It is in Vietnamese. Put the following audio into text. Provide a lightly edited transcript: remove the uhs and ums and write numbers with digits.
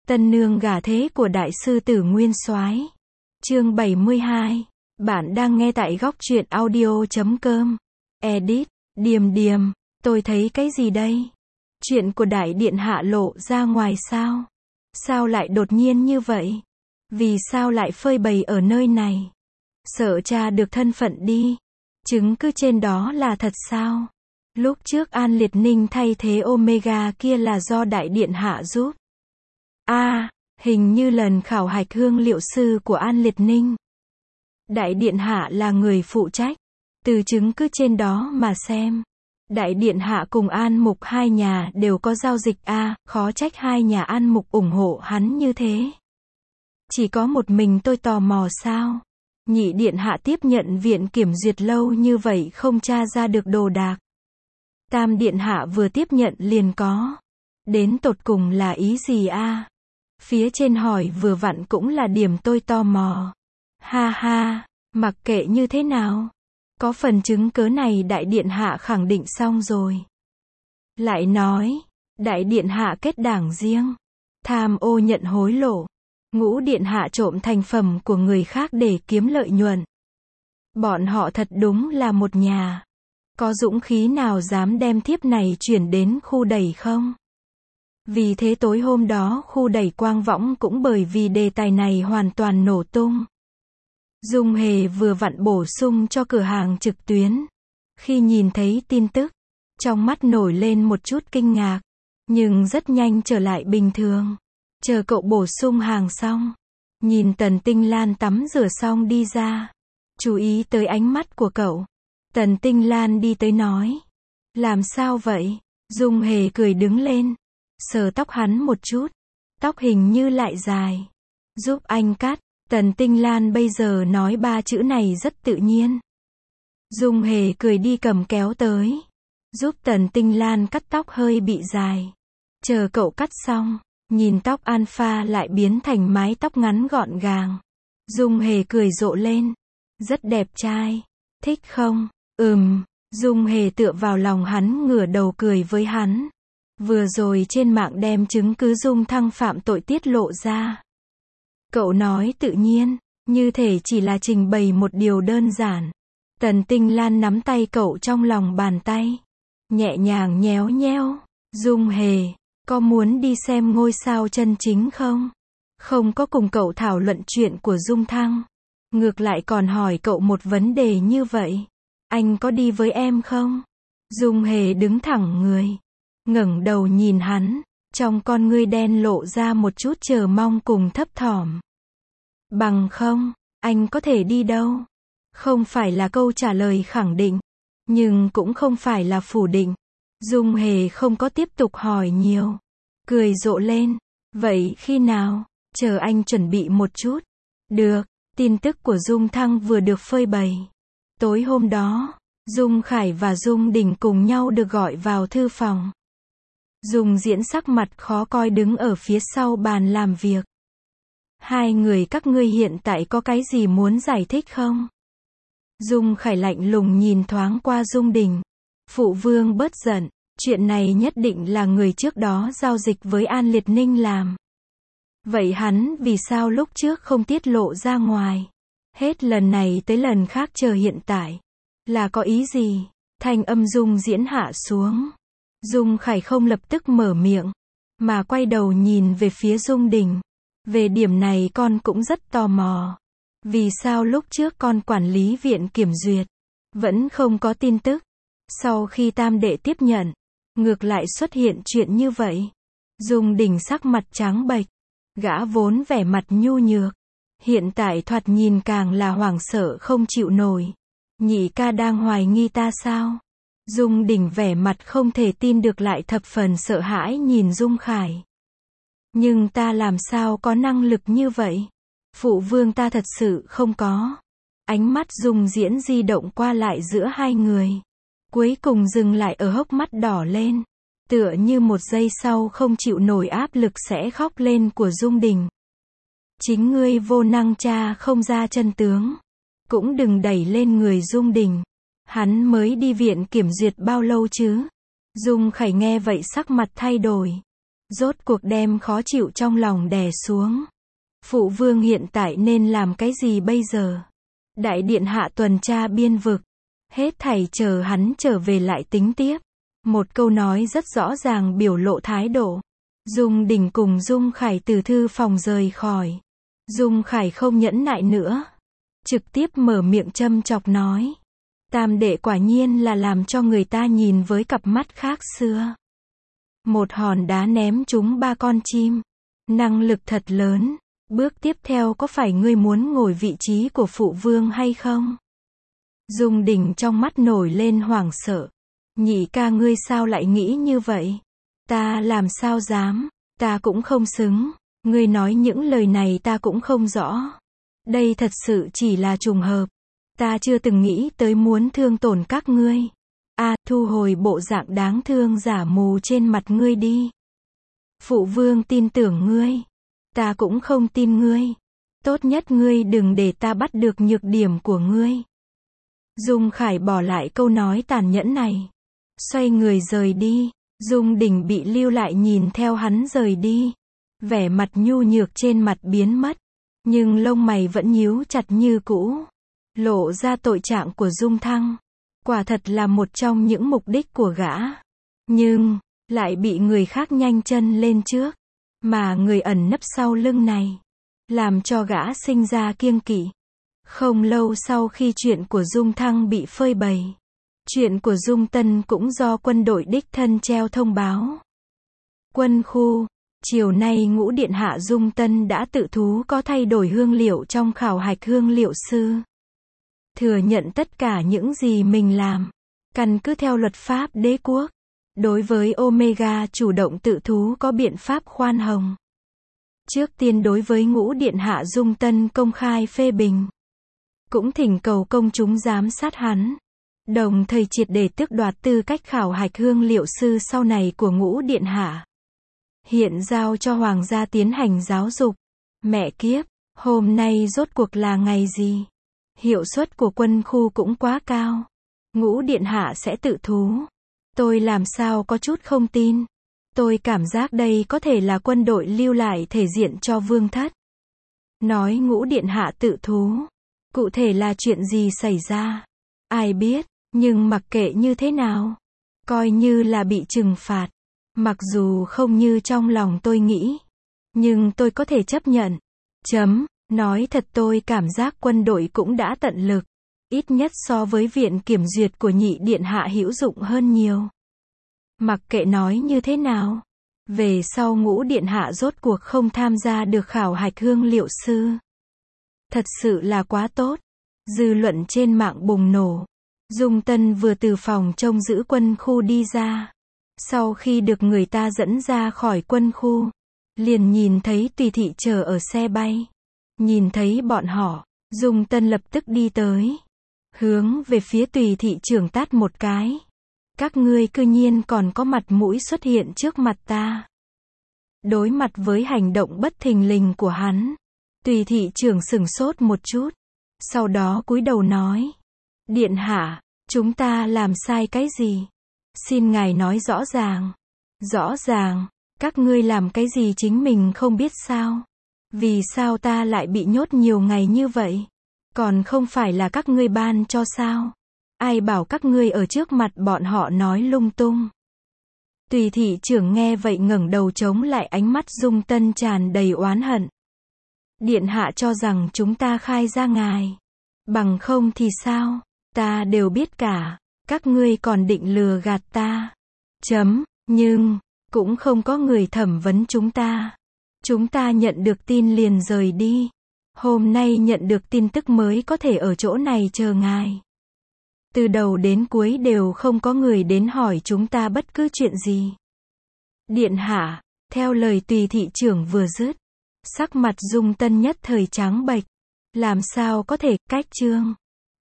Tân nương gả thế của đại sư tử Nguyên Soái. Chương 72. Bạn đang nghe tại góc truyện audio.com. Edit, Điềm Điềm, tôi thấy cái gì đây? Chuyện của đại điện hạ lộ ra ngoài sao? Sao lại đột nhiên như vậy? Vì sao lại phơi bày ở nơi này? Sợ tra được thân phận đi. Chứng cứ trên đó là thật sao? Lúc trước An Liệt Ninh thay thế Omega kia là do đại điện hạ giúp. Hình như lần khảo hạch hương liệu sư của An Liệt Ninh, đại điện hạ là người phụ trách. Từ chứng cứ trên đó mà xem, đại điện hạ cùng An Mục hai nhà đều có giao dịch khó trách hai nhà An Mục ủng hộ hắn như thế. Chỉ có một mình tôi tò mò sao? Nhị điện hạ tiếp nhận viện kiểm duyệt lâu như vậy không tra ra được đồ đạc. Tam điện hạ vừa tiếp nhận liền có. Đến tột cùng là ý gì Phía trên hỏi vừa vặn cũng là điểm tôi tò mò. Ha ha, mặc kệ như thế nào. Có phần chứng cớ này đại điện hạ khẳng định xong rồi. Lại nói, đại điện hạ kết đảng riêng, tham ô nhận hối lộ, ngũ điện hạ trộm thành phẩm của người khác để kiếm lợi nhuận. Bọn họ thật đúng là một nhà. Có dũng khí nào dám đem thiếp này chuyển đến khu đẩy không? Vì thế tối hôm đó khu đẩy Quang Võng cũng bởi vì đề tài này hoàn toàn nổ tung. Dung Hề vừa vặn bổ sung cho cửa hàng trực tuyến. Khi nhìn thấy tin tức, trong mắt nổi lên một chút kinh ngạc, nhưng rất nhanh trở lại bình thường. Chờ cậu bổ sung hàng xong, nhìn Tần Tinh Lan tắm rửa xong đi ra, chú ý tới ánh mắt của cậu. Tần Tinh Lan đi tới nói, làm sao vậy? Dung Hề cười đứng lên, sờ tóc hắn một chút, tóc hình như lại dài, giúp anh cắt. Tần Tinh Lan bây giờ nói ba chữ này rất tự nhiên. Dung Hề cười đi cầm kéo tới, giúp Tần Tinh Lan cắt tóc hơi bị dài. Chờ cậu cắt xong, nhìn tóc alpha lại biến thành mái tóc ngắn gọn gàng. Dung Hề cười rộ lên, rất đẹp trai, thích không? Dung Hề tựa vào lòng hắn ngửa đầu cười với hắn. Vừa rồi trên mạng đem chứng cứ Dung Thăng phạm tội tiết lộ ra. Cậu nói tự nhiên, như thể chỉ là trình bày một điều đơn giản. Tần Tinh Lan nắm tay cậu trong lòng bàn tay, nhẹ nhàng nhéo nhéo. Dung Hề, có muốn đi xem ngôi sao chân chính không? Không có cùng cậu thảo luận chuyện của Dung Thăng. Ngược lại còn hỏi cậu một vấn đề như vậy. Anh có đi với em không? Dung Hề đứng thẳng người, ngẩng đầu nhìn hắn, trong con ngươi đen lộ ra một chút chờ mong cùng thấp thỏm. Bằng không, anh có thể đi đâu? Không phải là câu trả lời khẳng định, nhưng cũng không phải là phủ định. Dung Hề không có tiếp tục hỏi nhiều, cười rộ lên. Vậy khi nào? Chờ anh chuẩn bị một chút. Được. Tin tức của Dung Thăng vừa được phơi bày. Tối hôm đó, Dung Khải và Dung Đình cùng nhau được gọi vào thư phòng. Dung Diễn sắc mặt khó coi đứng ở phía sau bàn làm việc. Hai người các ngươi hiện tại có cái gì muốn giải thích không? Dung Khải lạnh lùng nhìn thoáng qua Dung Đình. Phụ vương bớt giận, chuyện này nhất định là người trước đó giao dịch với An Liệt Ninh làm. Vậy hắn vì sao lúc trước không tiết lộ ra ngoài? Hết lần này tới lần khác chờ hiện tại. Là có ý gì? Thanh âm Dung Diễn hạ xuống. Dung Khải không lập tức mở miệng, mà quay đầu nhìn về phía Dung Đình. Về điểm này con cũng rất tò mò. Vì sao lúc trước con quản lý viện kiểm duyệt vẫn không có tin tức? Sau khi tam đệ tiếp nhận, ngược lại xuất hiện chuyện như vậy. Dung Đình sắc mặt trắng bệch. Gã vốn vẻ mặt nhu nhược, hiện tại thoạt nhìn càng là hoảng sợ không chịu nổi. Nhị ca đang hoài nghi ta sao? Dung Đình vẻ mặt không thể tin được lại thập phần sợ hãi nhìn Dung Khải. Nhưng ta làm sao có năng lực như vậy? Phụ vương ta thật sự không có. Ánh mắt Dung Diễn di động qua lại giữa hai người, cuối cùng dừng lại ở hốc mắt đỏ lên, tựa như một giây sau không chịu nổi áp lực sẽ khóc lên của Dung Đình. Chính ngươi vô năng tra không ra chân tướng, cũng đừng đẩy lên người Dung Đình. Hắn mới đi viện kiểm duyệt bao lâu chứ? Dung Khải nghe vậy sắc mặt thay đổi. Rốt cuộc đem khó chịu trong lòng đè xuống. Phụ vương hiện tại nên làm cái gì bây giờ? Đại điện hạ tuần tra biên vực. Hết thảy chờ hắn trở về lại tính tiếp. Một câu nói rất rõ ràng biểu lộ thái độ. Dung Đình cùng Dung Khải từ thư phòng rời khỏi. Dung Khải không nhẫn nại nữa. Trực tiếp mở miệng châm chọc nói. Tam đệ quả nhiên là làm cho người ta nhìn với cặp mắt khác xưa. Một hòn đá ném trúng 3 con chim. Năng lực thật lớn. Bước tiếp theo có phải ngươi muốn ngồi vị trí của phụ vương hay không? Dung Đình trong mắt nổi lên hoảng sợ. Nhị ca ngươi sao lại nghĩ như vậy? Ta làm sao dám, ta cũng không xứng. Ngươi nói những lời này ta cũng không rõ. Đây thật sự chỉ là trùng hợp. Ta chưa từng nghĩ tới muốn thương tổn các ngươi. Thu hồi bộ dạng đáng thương giả mù trên mặt ngươi đi. Phụ vương tin tưởng ngươi. Ta cũng không tin ngươi. Tốt nhất ngươi đừng để ta bắt được nhược điểm của ngươi. Dung Khải bỏ lại câu nói tàn nhẫn này. Xoay người rời đi. Dung Đình bị lưu lại nhìn theo hắn rời đi. Vẻ mặt nhu nhược trên mặt biến mất. Nhưng lông mày vẫn nhíu chặt như cũ. Lộ ra tội trạng của Dung Thăng. Quả thật là một trong những mục đích của gã. Nhưng, lại bị người khác nhanh chân lên trước. Mà người ẩn nấp sau lưng này. Làm cho gã sinh ra kiêng kỵ. Không lâu sau khi chuyện của Dung Thăng bị phơi bày. Chuyện của Dung Tân cũng do quân đội đích thân treo thông báo. Quân khu. Chiều nay Ngũ Điện Hạ Dung Tân đã tự thú có thay đổi hương liệu trong khảo hạch hương liệu sư. Thừa nhận tất cả những gì mình làm. Căn cứ theo luật pháp đế quốc. Đối với Omega chủ động tự thú có biện pháp khoan hồng. Trước tiên đối với Ngũ Điện Hạ Dung Tân công khai phê bình. Cũng thỉnh cầu công chúng giám sát hắn. Đồng thời triệt để tước đoạt tư cách khảo hạch hương liệu sư sau này của Ngũ Điện Hạ. Hiện giao cho Hoàng gia tiến hành giáo dục. Mẹ kiếp, hôm nay rốt cuộc là ngày gì? Hiệu suất của quân khu cũng quá cao. Ngũ Điện Hạ sẽ tự thú. Tôi làm sao có chút không tin. Tôi cảm giác đây có thể là quân đội lưu lại thể diện cho vương thất. Nói Ngũ Điện Hạ tự thú. Cụ thể là chuyện gì xảy ra? Ai biết, nhưng mặc kệ như thế nào. Coi như là bị trừng phạt. Mặc dù không như trong lòng tôi nghĩ. Nhưng tôi có thể chấp nhận. Nói thật tôi cảm giác quân đội cũng đã tận lực. Ít nhất so với viện kiểm duyệt của Nhị Điện Hạ hữu dụng hơn nhiều. Mặc kệ nói như thế nào. Về sau Ngũ Điện Hạ rốt cuộc không tham gia được khảo hạch hương liệu sư. Thật sự là quá tốt. Dư luận trên mạng bùng nổ. Dung Tân vừa từ phòng trông giữ quân khu đi ra. Sau khi được người ta dẫn ra khỏi quân khu. Liền nhìn thấy Tùy Thị chờ ở xe bay. Nhìn thấy bọn họ. Dung Tân lập tức đi tới. Hướng về phía Tùy Thị trưởng tát một cái. Các ngươi cư nhiên còn có mặt mũi xuất hiện trước mặt ta. Đối mặt với hành động bất thình lình của hắn. Tùy Thị trưởng sửng sốt một chút. Sau đó cúi đầu nói. Điện hạ, chúng ta làm sai cái gì? Xin ngài nói rõ ràng. Rõ ràng, các ngươi làm cái gì chính mình không biết sao? Vì sao ta lại bị nhốt nhiều ngày như vậy? Còn không phải là các ngươi ban cho sao? Ai bảo các ngươi ở trước mặt bọn họ nói lung tung? Tùy Thị trưởng nghe vậy ngẩng đầu chống lại ánh mắt Dung Tân tràn đầy oán hận. Điện hạ cho rằng chúng ta khai ra ngài. Bằng không thì sao? Ta đều biết cả. Các ngươi còn định lừa gạt ta. Nhưng, cũng không có người thẩm vấn chúng ta. Chúng ta nhận được tin liền rời đi. Hôm nay nhận được tin tức mới có thể ở chỗ này chờ ngài. Từ đầu đến cuối đều không có người đến hỏi chúng ta bất cứ chuyện gì. Điện hạ, theo lời Tùy Thị trưởng vừa dứt. Sắc mặt Dung Tân nhất thời trắng bệch. Làm sao có thể, cách chương.